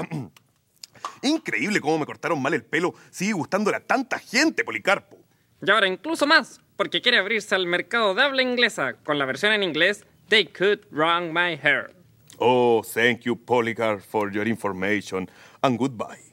Increíble cómo me cortaron mal el pelo. Sigue gustándole a tanta gente, Policarpo. Y ahora incluso más, porque quiere abrirse al mercado de habla inglesa con la versión en inglés They Could Wrong My Hair. Oh, thank you, Polycarp, for your information, and goodbye.